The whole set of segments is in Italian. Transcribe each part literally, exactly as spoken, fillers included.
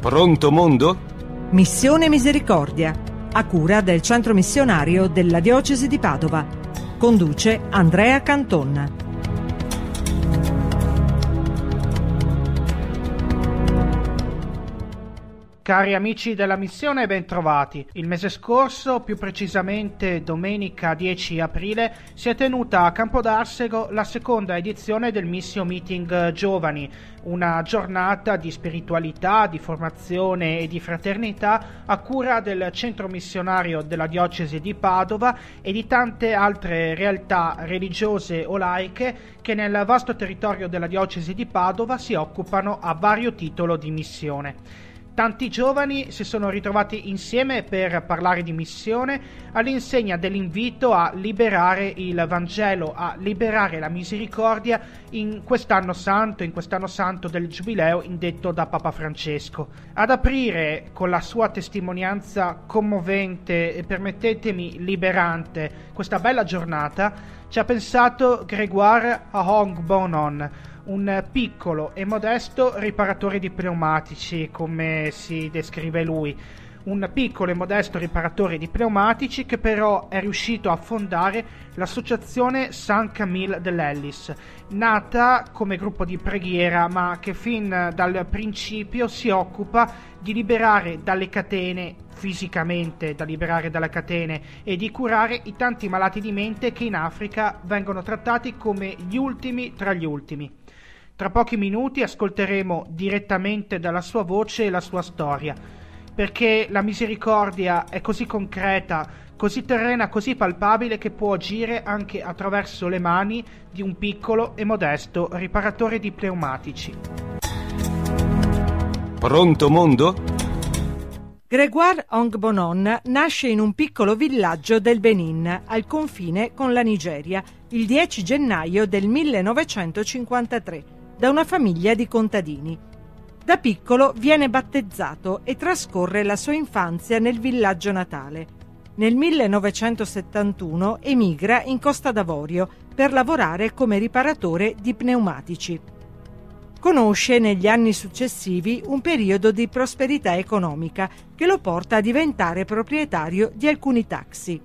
Pronto mondo? Missione Misericordia, a cura del Centro Missionario della Diocesi di Padova. Conduce Andrea Canton. Cari amici della missione, ben trovati. Il mese scorso, più precisamente domenica dieci aprile, si è tenuta a Campodarsego la seconda edizione del Missio Meeting Giovani, una giornata di spiritualità, di formazione e di fraternità a cura del Centro Missionario della Diocesi di Padova e di tante altre realtà religiose o laiche che nel vasto territorio della Diocesi di Padova si occupano a vario titolo di missione. Tanti giovani si sono ritrovati insieme per parlare di missione all'insegna dell'invito a liberare il Vangelo, a liberare la misericordia in quest'anno santo, in quest'anno santo del Giubileo indetto da Papa Francesco. Ad aprire con la sua testimonianza commovente e permettetemi liberante questa bella giornata ci ha pensato Grégoire Hongbonon, un piccolo e modesto riparatore di pneumatici, come si descrive lui. Un piccolo e modesto riparatore di pneumatici che però è riuscito a fondare l'associazione Saint Camille de l'Ellis, nata come gruppo di preghiera ma che fin dal principio si occupa di liberare dalle catene, fisicamente da liberare dalle catene, e di curare i tanti malati di mente che in Africa vengono trattati come gli ultimi tra gli ultimi. Tra pochi minuti ascolteremo direttamente dalla sua voce la sua storia, perché la misericordia è così concreta, così terrena, così palpabile che può agire anche attraverso le mani di un piccolo e modesto riparatore di pneumatici. Pronto mondo? Grégoire Hongbonon nasce in un piccolo villaggio del Benin, al confine con la Nigeria, il dieci gennaio del millenovecentocinquantatré, da una famiglia di contadini. Da piccolo viene battezzato e trascorre la sua infanzia nel villaggio natale. Nel millenovecentosettantuno emigra in Costa d'Avorio per lavorare come riparatore di pneumatici. Conosce negli anni successivi un periodo di prosperità economica che lo porta a diventare proprietario di alcuni taxi.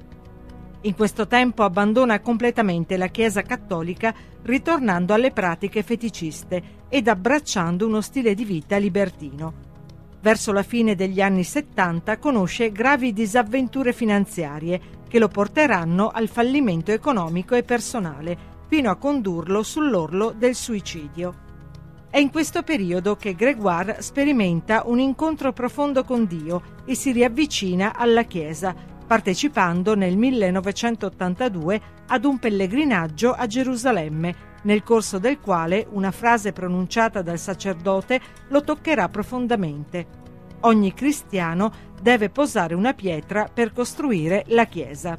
In questo tempo abbandona completamente la Chiesa cattolica, ritornando alle pratiche feticiste ed abbracciando uno stile di vita libertino. Verso la fine degli anni settanta conosce gravi disavventure finanziarie che lo porteranno al fallimento economico e personale, fino a condurlo sull'orlo del suicidio. È in questo periodo che Grégoire sperimenta un incontro profondo con Dio e si riavvicina alla Chiesa, partecipando nel millenovecentottantadue ad un pellegrinaggio a Gerusalemme, nel corso del quale una frase pronunciata dal sacerdote lo toccherà profondamente. Ogni cristiano deve posare una pietra per costruire la Chiesa.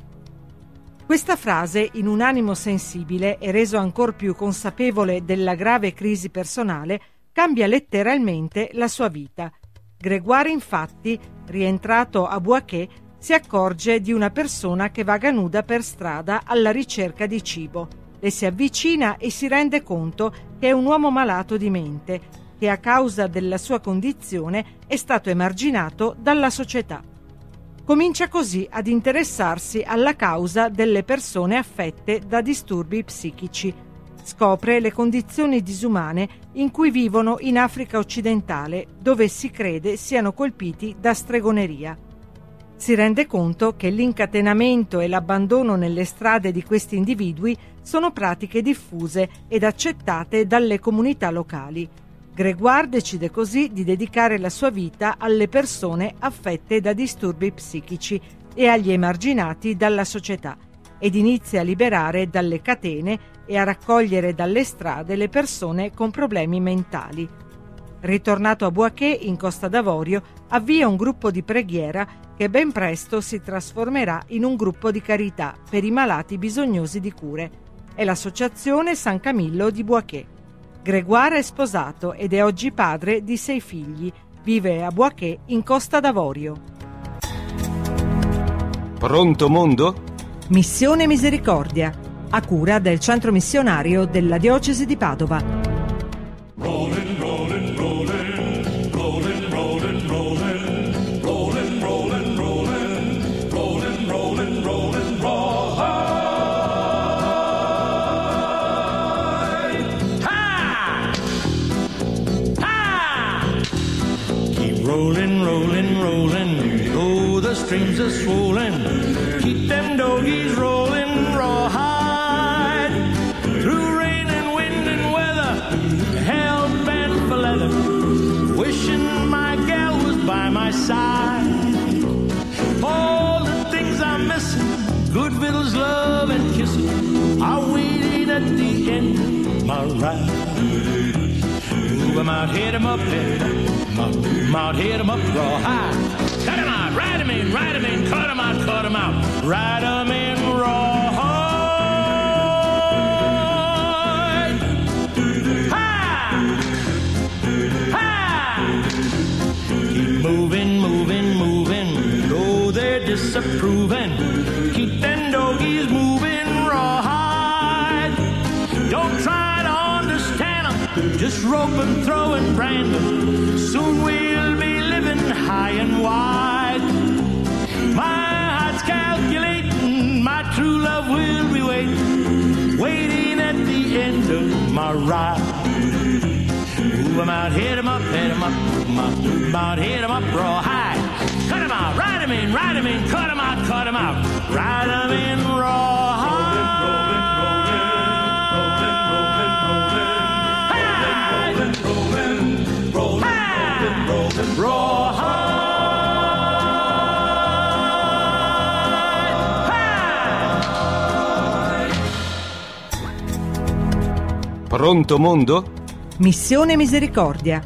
Questa frase, in un animo sensibile e reso ancor più consapevole della grave crisi personale, cambia letteralmente la sua vita. Grégoire, infatti, rientrato a Bouaké, si accorge di una persona che vaga nuda per strada alla ricerca di cibo. Le si avvicina e si rende conto che è un uomo malato di mente, che a causa della sua condizione è stato emarginato dalla società. Comincia così ad interessarsi alla causa delle persone affette da disturbi psichici. Scopre le condizioni disumane in cui vivono in Africa occidentale, dove si crede siano colpiti da stregoneria. Si rende conto che l'incatenamento e l'abbandono nelle strade di questi individui sono pratiche diffuse ed accettate dalle comunità locali. Grégoire decide così di dedicare la sua vita alle persone affette da disturbi psichici e agli emarginati dalla società ed inizia a liberare dalle catene e a raccogliere dalle strade le persone con problemi mentali. Ritornato a Bouaké, in Costa d'Avorio, avvia un gruppo di preghiera che ben presto si trasformerà in un gruppo di carità per i malati bisognosi di cure. È l'associazione San Camillo di Bouaké. Grégoire è sposato ed è oggi padre di sei figli. Vive a Bouaké, in Costa d'Avorio. Pronto mondo? Missione Misericordia, a cura del Centro Missionario della Diocesi di Padova. Rolling, rolling, rolling, rolling, rolling, rolling. streams are swollen. Keep them doggies rolling rawhide. Through rain and wind and weather, hell bent for leather. Wishing my gal was by my side. All the things I'm missing, good victuals, love and kissing, are waiting at the end of my ride. Move 'em out, hit 'em up, hit 'em up, move 'em out, hit 'em up, rawhide. Cut 'em out, ride 'em in, ride 'em in, cut 'em out, cut 'em out, ride 'em in, rawhide. Ha! Ha! Keep moving, moving, moving, though they're disapproving. Keep them doggies moving rawhide. Don't try to understand them, just rope and throw and brand them. Soon we'll be living high and wide. My heart's calculating, my true love will be waiting, waiting at the end of my ride. Move 'em out, hit 'em up, hit 'em up, move 'em out, move 'em out, hit 'em up, rawhide. Cut 'em out, ride 'em in, ride 'em in, cut 'em out, cut 'em out, ride 'em in, rawhide. Rolling, rolling, rolling, rolling, rawhide. Pronto mondo? Missione Misericordia.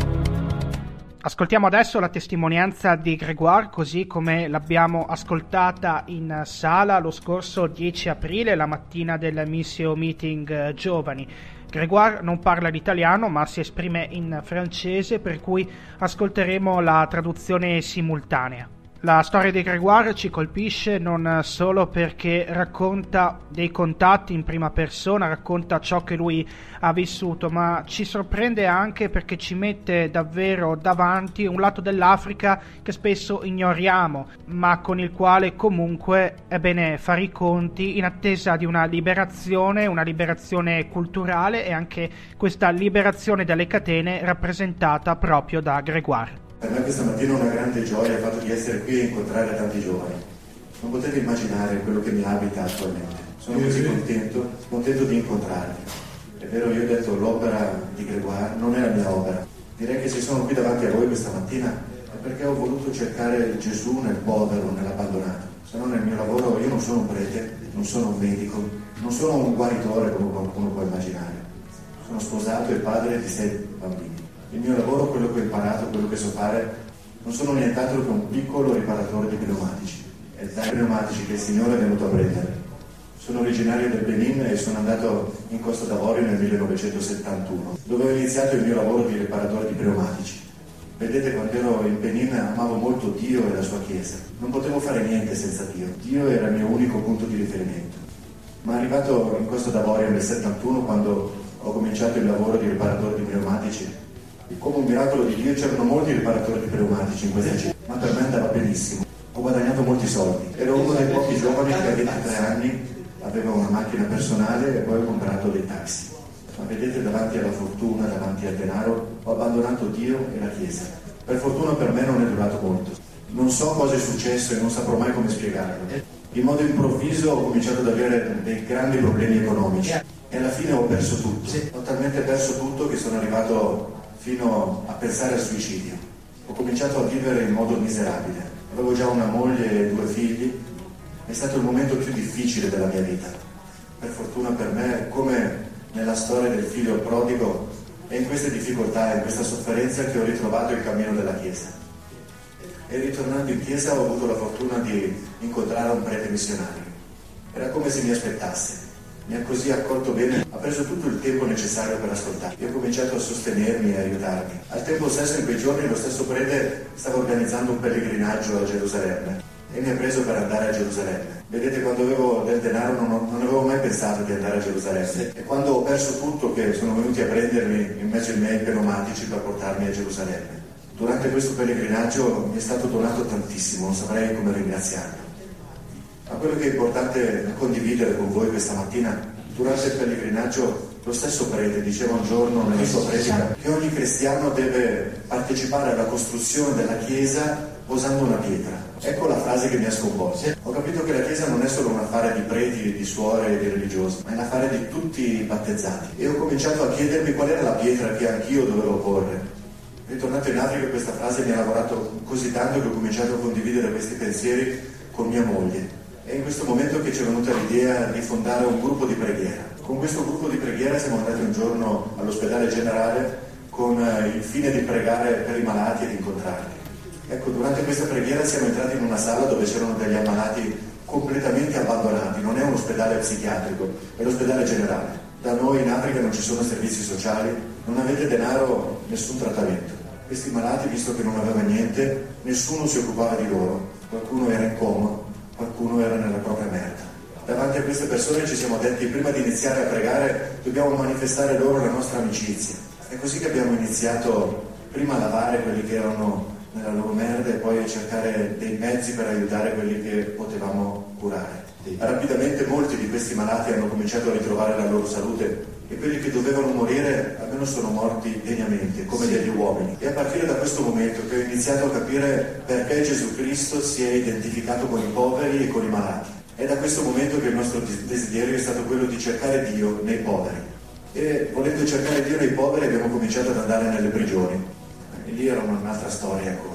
Ascoltiamo adesso la testimonianza di Grégoire, così come l'abbiamo ascoltata in sala lo scorso dieci aprile, la mattina del Missio Meeting Giovani. Grégoire non parla l'italiano, ma si esprime in francese, per cui ascolteremo la traduzione simultanea. La storia di Grégoire ci colpisce non solo perché racconta dei contatti in prima persona, racconta ciò che lui ha vissuto, ma ci sorprende anche perché ci mette davvero davanti un lato dell'Africa che spesso ignoriamo, ma con il quale comunque è bene fare i conti in attesa di una liberazione, una liberazione culturale e anche questa liberazione dalle catene rappresentata proprio da Grégoire. Per me questa mattina è una grande gioia il fatto di essere qui e incontrare tanti giovani. Non potete immaginare quello che mi abita attualmente. Sono così contento, contento di incontrarvi. È vero, io ho detto l'opera di Grégoire non è la mia opera. Direi che se sono qui davanti a voi questa mattina è perché ho voluto cercare Gesù nel povero, nell'abbandonato. Se no nel mio lavoro io non sono un prete, non sono un medico, non sono un guaritore come qualcuno può immaginare. Sono sposato e padre di sei bambini. Il mio lavoro, quello che ho imparato, quello che so fare, non sono nient'altro che un piccolo riparatore di pneumatici. È dai pneumatici che il Signore è venuto a prendere. Sono originario del Benin e sono andato in Costa d'Avorio nel millenovecentosettantuno, dove ho iniziato il mio lavoro di riparatore di pneumatici. Vedete, quando ero in Benin amavo molto Dio e la sua Chiesa. Non potevo fare niente senza Dio. Dio era il mio unico punto di riferimento. Ma arrivato in Costa d'Avorio nel settantuno, quando ho cominciato il lavoro di riparatore di pneumatici, come un miracolo di Dio c'erano molti riparatori di pneumatici in questa città, ma per me andava benissimo. Ho guadagnato molti soldi. Ero uno dei pochi giovani che a ventitré anni aveva una macchina personale e poi ho comprato dei taxi. Ma vedete, davanti alla fortuna, davanti al denaro, ho abbandonato Dio e la Chiesa. Per fortuna per me non è durato molto. Non so cosa è successo e non saprò mai come spiegarlo. In modo improvviso ho cominciato ad avere dei grandi problemi economici e alla fine ho perso tutto. Ho talmente perso tutto che sono arrivato fino a pensare al suicidio. Ho cominciato a vivere in modo miserabile. Avevo già una moglie e due figli. È stato il momento più difficile della mia vita. Per fortuna per me, come nella storia del figlio prodigo, è in queste difficoltà, in questa sofferenza che ho ritrovato il cammino della Chiesa. E ritornando in Chiesa ho avuto la fortuna di incontrare un prete missionario. Era come se mi aspettasse. Mi ha così accolto bene, ha preso tutto il tempo necessario per ascoltarmi. Io ho cominciato a sostenermi e aiutarmi. Al tempo stesso, in quei giorni, lo stesso prete stava organizzando un pellegrinaggio a Gerusalemme e mi ha preso per andare a Gerusalemme. Vedete, quando avevo del denaro non, ho, non avevo mai pensato di andare a Gerusalemme. E quando ho perso tutto, che sono venuti a prendermi in mezzo ai miei pneumatici per portarmi a Gerusalemme. Durante questo pellegrinaggio mi è stato donato tantissimo, non saprei come ringraziarlo. Ma quello che è importante condividere con voi questa mattina, durante il pellegrinaggio lo stesso prete diceva un giorno nella sua predica che ogni cristiano deve partecipare alla costruzione della Chiesa posando una pietra. Ecco la frase che mi ha sconvolto. Ho capito che la Chiesa non è solo un affare di preti, di suore e di religiosi, ma è un affare di tutti i battezzati. E ho cominciato a chiedermi qual era la pietra che anch'io dovevo porre. Ritornato in Africa, questa frase mi ha lavorato così tanto che ho cominciato a condividere questi pensieri con mia moglie. È in questo momento che ci è venuta l'idea di fondare un gruppo di preghiera. Con questo gruppo di preghiera siamo andati un giorno all'ospedale generale con il fine di pregare per i malati e di incontrarli. Ecco, durante questa preghiera siamo entrati in una sala dove c'erano degli ammalati completamente abbandonati. Non è un ospedale psichiatrico, è l'ospedale generale. Da noi in Africa non ci sono servizi sociali, non avete denaro, nessun trattamento. Questi malati, visto che non aveva niente, nessuno si occupava di loro. Qualcuno era in coma, qualcuno era nella propria merda. Davanti a queste persone ci siamo detti, prima di iniziare a pregare, dobbiamo manifestare loro la nostra amicizia. È così che abbiamo iniziato prima a lavare quelli che erano nella loro merda e poi a cercare dei mezzi per aiutare quelli che potevamo curare. Rapidamente molti di questi malati hanno cominciato a ritrovare la loro salute e quelli che dovevano morire almeno sono morti degnamente, come sì. degli uomini. E a partire da questo momento che ho iniziato a capire perché Gesù Cristo si è identificato con i poveri e con i malati. È da questo momento che il nostro desiderio è stato quello di cercare Dio nei poveri. E volendo cercare Dio nei poveri abbiamo cominciato ad andare nelle prigioni. E lì era un'altra storia ancora.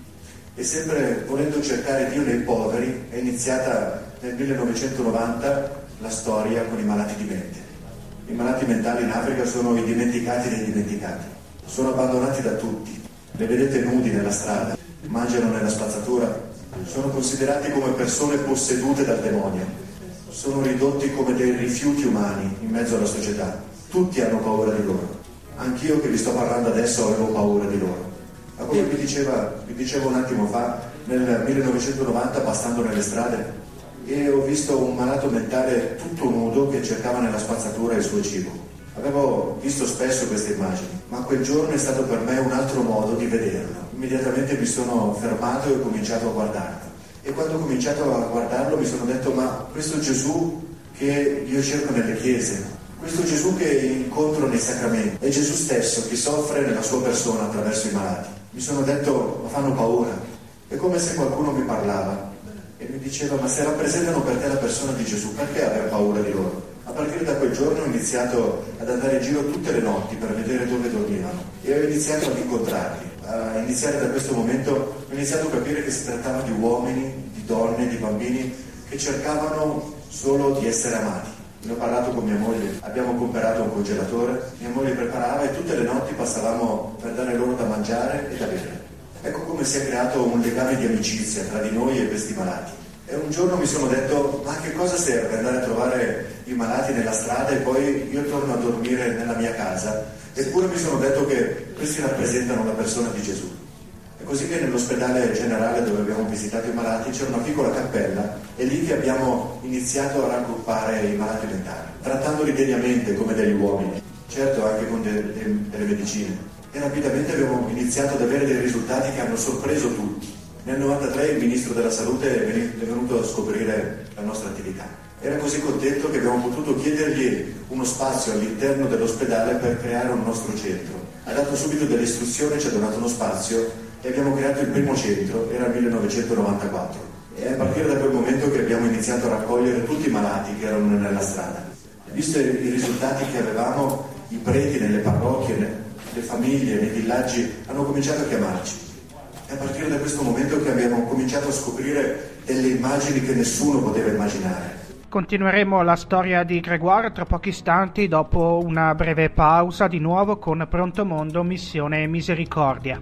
E sempre volendo cercare Dio nei poveri è iniziata nel millenovecentonovanta la storia con i malati di mente. I malati mentali in Africa sono i dimenticati dei dimenticati, sono abbandonati da tutti, li vedete nudi nella strada, mangiano nella spazzatura, sono considerati come persone possedute dal demonio, sono ridotti come dei rifiuti umani in mezzo alla società. Tutti hanno paura di loro. Anch'io che vi sto parlando adesso avevo paura di loro. Ma come vi diceva, vi dicevo un attimo fa, nel millenovecentonovanta passando nelle strade, e ho visto un malato mentale tutto nudo che cercava nella spazzatura il suo cibo. Avevo visto spesso queste immagini, ma quel giorno è stato per me un altro modo di vederlo. Immediatamente mi sono fermato e ho cominciato a guardarlo. E quando ho cominciato a guardarlo mi sono detto, ma questo Gesù che io cerco nelle chiese, questo Gesù che incontro nei sacramenti, è Gesù stesso che soffre nella sua persona attraverso i malati. Mi sono detto, ma fanno paura. È come se qualcuno mi parlava e mi diceva, ma se rappresentano per te la persona di Gesù, perché aver paura di loro? A partire da quel giorno ho iniziato ad andare in giro tutte le notti per vedere dove dormivano e ho iniziato ad incontrarli. A iniziare da questo momento ho iniziato a capire che si trattava di uomini, di donne, di bambini che cercavano solo di essere amati. Ne ho parlato con mia moglie, abbiamo comprato un congelatore, mia moglie preparava e tutte le notti passavamo per dare loro da mangiare e da bere. Ecco come si è creato un legame di amicizia tra di noi e questi malati. E un giorno mi sono detto, ma che cosa serve andare a trovare i malati nella strada e poi io torno a dormire nella mia casa? Eppure mi sono detto che questi rappresentano la persona di Gesù. È così che nell'ospedale generale dove abbiamo visitato i malati c'era una piccola cappella e lì che abbiamo iniziato a raggruppare i malati mentali, trattandoli degnamente come degli uomini, certo anche con de- de- delle medicine. E rapidamente abbiamo iniziato ad avere dei risultati che hanno sorpreso tutti. Nel novantatré il ministro della salute è venuto a scoprire la nostra attività. Era così contento che abbiamo potuto chiedergli uno spazio all'interno dell'ospedale per creare un nostro centro. Ha dato subito delle istruzioni, ci ha donato uno spazio e abbiamo creato il primo centro, era il millenovecentonovantaquattro. E è a partire da quel momento che abbiamo iniziato a raccogliere tutti i malati che erano nella strada. Visto i risultati che avevamo, i preti nelle parrocchie, le famiglie, nei villaggi hanno cominciato a chiamarci. È a partire da questo momento che abbiamo cominciato a scoprire delle immagini che nessuno poteva immaginare. Continueremo la storia di Grégoire tra pochi istanti dopo una breve pausa, di nuovo con Pronto Mondo, Missione Misericordia.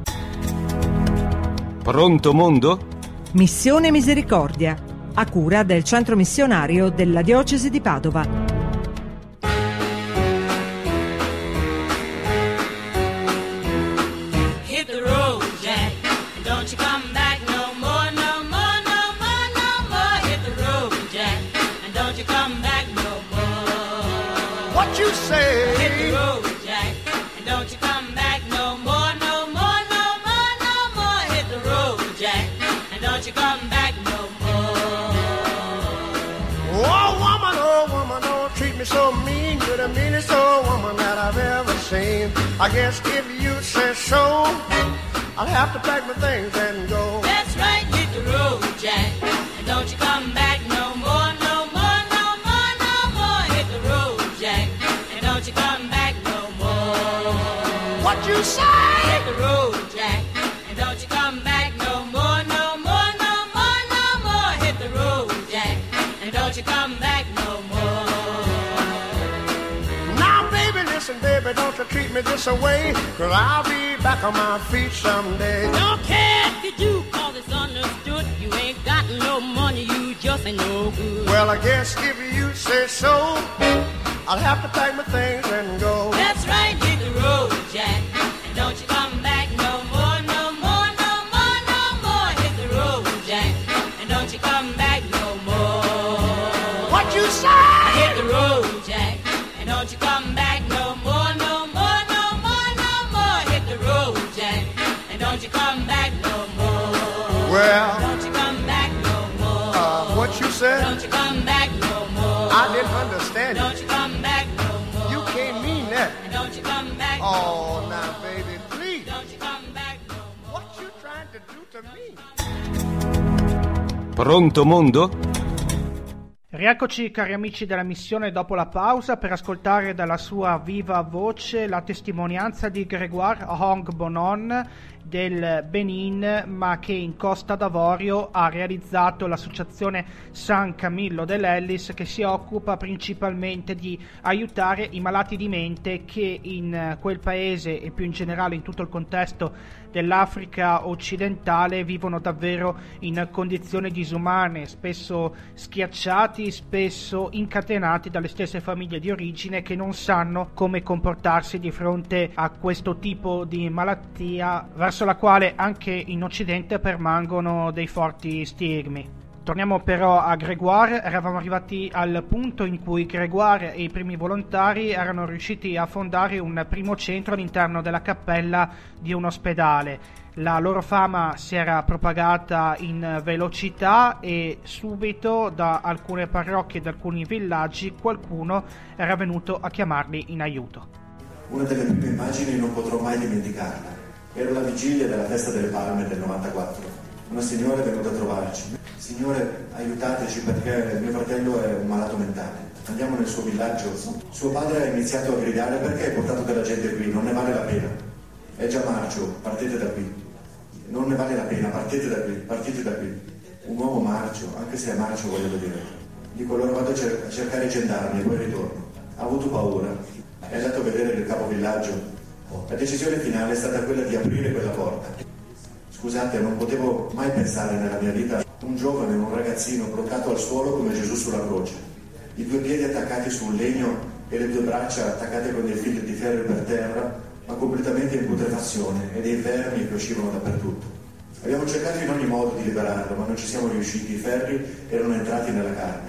Pronto Mondo? Missione Misericordia, a cura del centro missionario della diocesi di Padova. You say hit the road, Jack, and don't you come back no more, no more, no more, no more. Hit the road, Jack, and don't you come back no more. Oh woman, oh woman, don't treat me so mean. You're the meanest old woman that I've ever seen. I guess if you say so, I'll have to pack my things and go. you say? Hit the road, Jack, and don't you come back no more, no more, no more, no more. Hit the road, Jack, and don't you come back no more. Now, baby, listen, baby, don't you treat me this away, 'cause I'll be back on my feet someday. Don't care if you do, 'cause it's understood. You ain't got no money, you just ain't no good. Well, I guess if you say so, I'll have to pack my things and go. That's right, hit the road, Jack, and don't you come back no more, no more, no more, no more. Hit the road, Jack, and don't you come back no more. What you say? Hit the road, Jack, and don't you come back no more, no more, no more, no more. Hit the road, Jack, and don't you come back no more. Well, don't you come back no more. Uh, what you said? Don't you come back no more. I didn't understand you. Don't you come back no more. You can't mean that. Don't you come back no Oh, more. now, baby, please. Don't you come back no more. What you trying to do to me? Pronto mondo? Rieccoci cari amici della missione dopo la pausa per ascoltare dalla sua viva voce la testimonianza di Grégoire Hongbonon del Benin, ma che in Costa d'Avorio ha realizzato l'associazione San Camillo dell'Ellis, che si occupa principalmente di aiutare i malati di mente che in quel paese e più in generale in tutto il contesto dell'Africa occidentale vivono davvero in condizioni disumane, spesso schiacciati, spesso incatenati dalle stesse famiglie di origine che non sanno come comportarsi di fronte a questo tipo di malattia verso la quale anche in Occidente permangono dei forti stigmi. Torniamo però a Grégoire. Eravamo arrivati al punto in cui Grégoire e i primi volontari erano riusciti a fondare un primo centro all'interno della cappella di un ospedale. La loro fama si era propagata in velocità e subito da alcune parrocchie e da alcuni villaggi qualcuno era venuto a chiamarli in aiuto. Una delle prime immagini non potrò mai dimenticarla. Era la vigilia della festa delle palme del novantaquattro. Una signora è venuta a trovarci. Signore, aiutateci perché mio fratello è un malato mentale. Andiamo nel suo villaggio. Suo padre ha iniziato a gridare: perché hai portato della gente qui? Non ne vale la pena. È già marcio, partite da qui. Non ne vale la pena, partite da qui, partite da qui. Un uomo marcio, anche se è marcio voglio vedere. Dico allora vado a, cer- a cercare i gendarmi e poi ritorno. Ha avuto paura. È andato a vedere il capovillaggio. La decisione finale è stata quella di aprire quella porta. Scusate, non potevo mai pensare nella mia vita un giovane, un ragazzino bloccato al suolo come Gesù sulla croce, i due piedi attaccati sul legno e le due braccia attaccate con dei fili di ferro per terra, ma completamente in putrefazione, e dei vermi che uscivano dappertutto. Abbiamo cercato in ogni modo di liberarlo, ma non ci siamo riusciti, i ferri erano entrati nella carne.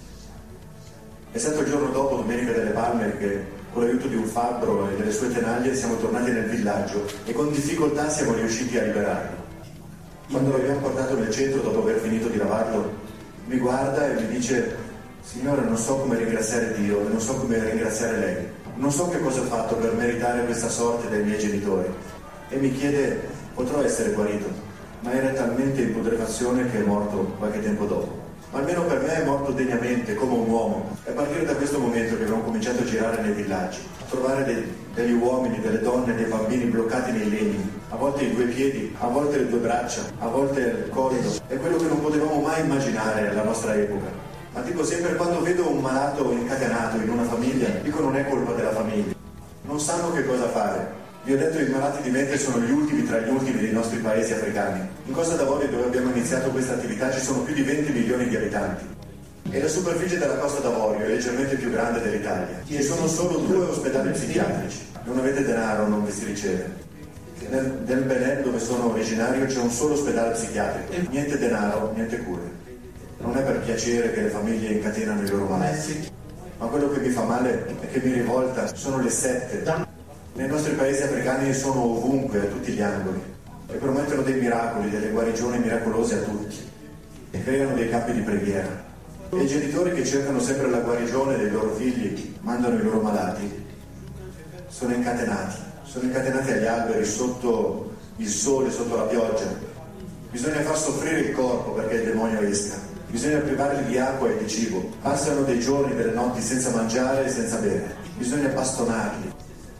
È stato il giorno dopo, Domenica delle Palme, che con l'aiuto di un fabbro e delle sue tenaglie siamo tornati nel villaggio e con difficoltà siamo riusciti a liberarlo. Quando lo abbiamo portato nel centro, dopo aver finito di lavarlo, mi guarda e mi dice: signore, non so come ringraziare Dio e non so come ringraziare lei. Non so che cosa ho fatto per meritare questa sorte dai miei genitori. E mi chiede: potrò essere guarito? Ma era talmente in putrefazione che è morto qualche tempo dopo. Ma almeno per me è morto degnamente, come un uomo. È a partire da questo momento che abbiamo cominciato a girare nei villaggi, a trovare dei, degli uomini, delle donne, dei bambini bloccati nei legni, a volte i due piedi, a volte le due braccia, a volte il collo. È quello che non potevamo mai immaginare alla nostra epoca. Ma dico sempre, quando vedo un malato incatenato in una famiglia, dico non è colpa della famiglia. Non sanno che cosa fare. Vi ho detto, i malati di mente sono gli ultimi tra gli ultimi dei nostri paesi africani. In Costa d'Avorio, dove abbiamo iniziato questa attività, ci sono più di venti milioni di abitanti. E la superficie della Costa d'Avorio è leggermente più grande dell'Italia. Ci sono solo due ospedali psichiatrici. Non avete denaro, non vi si riceve. Nel, nel Benin, dove sono originario, c'è un solo ospedale psichiatrico. Niente denaro, niente cure. Non è per piacere che le famiglie incatenano i loro malati. Ma quello che mi fa male e che mi rivolta sono le sette. Nei nostri paesi africani sono ovunque, a tutti gli angoli, e promettono dei miracoli, delle guarigioni miracolose a tutti, e creano dei campi di preghiera. E i genitori che cercano sempre la guarigione dei loro figli, mandano i loro malati, sono incatenati, sono incatenati agli alberi, sotto il sole, sotto la pioggia. Bisogna far soffrire il corpo perché il demonio esca, bisogna privarli di acqua e di cibo, passano dei giorni, delle notti senza mangiare e senza bere, bisogna bastonarli.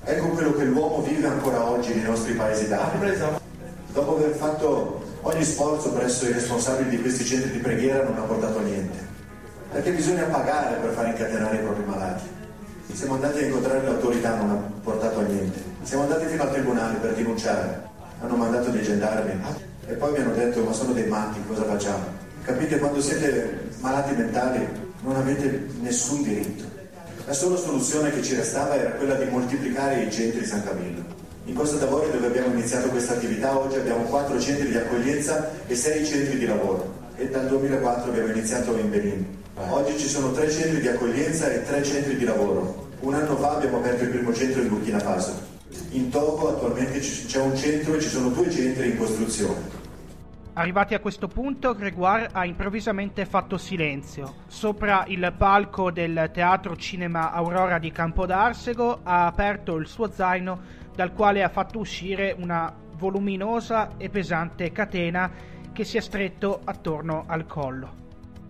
Ecco quello che l'uomo vive ancora oggi nei nostri paesi d'Africa. Dopo aver fatto ogni sforzo presso i responsabili di questi centri di preghiera non ha portato a niente, perché bisogna pagare per far incatenare i propri malati. Siamo andati a incontrare l'autorità, non ha portato a niente. Siamo andati fino al tribunale per denunciare, hanno mandato dei gendarmi e poi mi hanno detto: ma sono dei matti, cosa facciamo? Capite, quando siete malati mentali non avete nessun diritto. La sola soluzione che ci restava era quella di moltiplicare i centri San Camillo. In Costa d'Avorio, dove abbiamo iniziato questa attività, oggi abbiamo quattro centri di accoglienza e sei centri di lavoro, e dal duemilaquattro abbiamo iniziato in Benin. Oggi ci sono tre centri di accoglienza e tre centri di lavoro. Un anno fa abbiamo aperto il primo centro in Burkina Faso. In Togo attualmente c'è un centro e ci sono due centri in costruzione. Arrivati a questo punto, Grégoire ha improvvisamente fatto silenzio. Sopra il palco del Teatro Cinema Aurora di Campodarsego ha aperto il suo zaino, dal quale ha fatto uscire una voluminosa e pesante catena che si è stretto attorno al collo.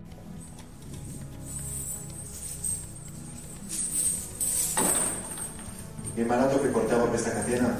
Il malato che portava questa catena,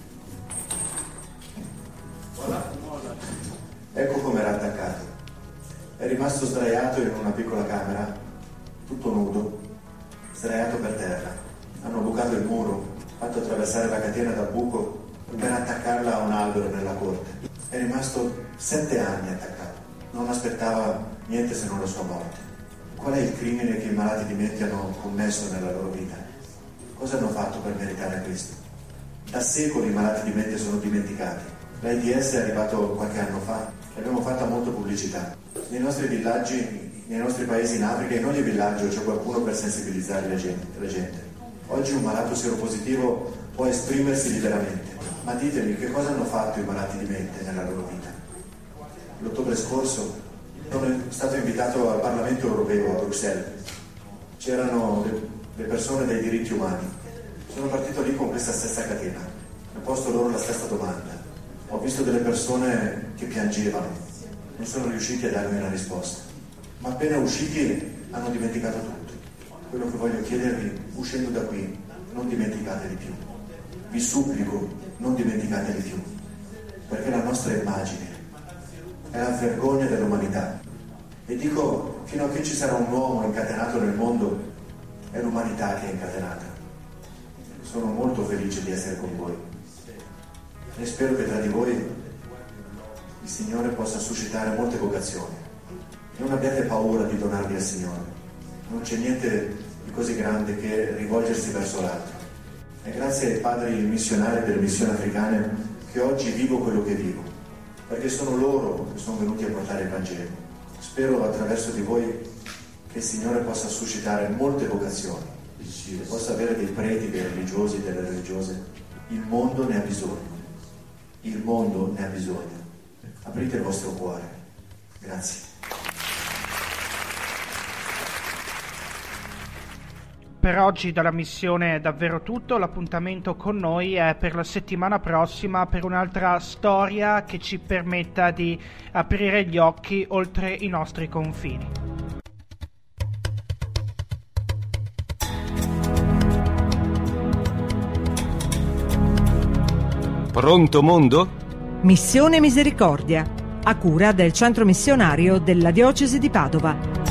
ecco come era attaccato. È rimasto sdraiato in una piccola camera, tutto nudo, sdraiato per terra. Hanno bucato il muro, fatto attraversare la catena dal buco per attaccarla a un albero nella corte. È rimasto sette anni attaccato, non aspettava niente se non la sua morte. Qual è il crimine che i malati di mente hanno commesso nella loro vita? Cosa hanno fatto per meritare questo? Da secoli i malati di mente sono dimenticati. L'AIDS è arrivato qualche anno fa e abbiamo fatto molta pubblicità. Nei nostri villaggi, nei nostri paesi in Africa, in ogni villaggio c'è qualcuno per sensibilizzare la gente. La gente. Oggi un malato seropositivo può esprimersi liberamente. Ma ditemi, che cosa hanno fatto i malati di mente nella loro vita? L'ottobre scorso sono stato invitato al Parlamento Europeo a Bruxelles. C'erano le, le persone dei diritti umani. Sono partito lì con questa stessa catena. Ho posto loro la stessa domanda. Ho visto delle persone che piangevano. Non sono riusciti a darmi una risposta. Ma appena usciti hanno dimenticato tutto. Quello che voglio chiedervi, uscendo da qui, non dimenticate di più. Vi supplico, non dimenticate di più. Perché la nostra immagine è la vergogna dell'umanità. E dico, fino a che ci sarà un uomo incatenato nel mondo, è l'umanità che è incatenata. Sono molto felice di essere con voi e spero che tra di voi il Signore possa suscitare molte vocazioni. Non abbiate paura di donarvi al Signore. Non c'è niente di così grande che rivolgersi verso l'altro. E grazie ai padri missionari delle missioni africane che oggi vivo quello che vivo, perché sono loro che sono venuti a portare il Vangelo. Spero attraverso di voi che il Signore possa suscitare molte vocazioni, che possa avere dei preti, dei religiosi, delle religiose. Il mondo ne ha bisogno. Il mondo ne ha bisogno. Aprite il vostro cuore. Grazie. Per oggi dalla missione è davvero tutto. L'appuntamento con noi è per la settimana prossima per un'altra storia che ci permetta di aprire gli occhi oltre i nostri confini. Pronto mondo? Missione Misericordia, a cura del Centro Missionario della Diocesi di Padova.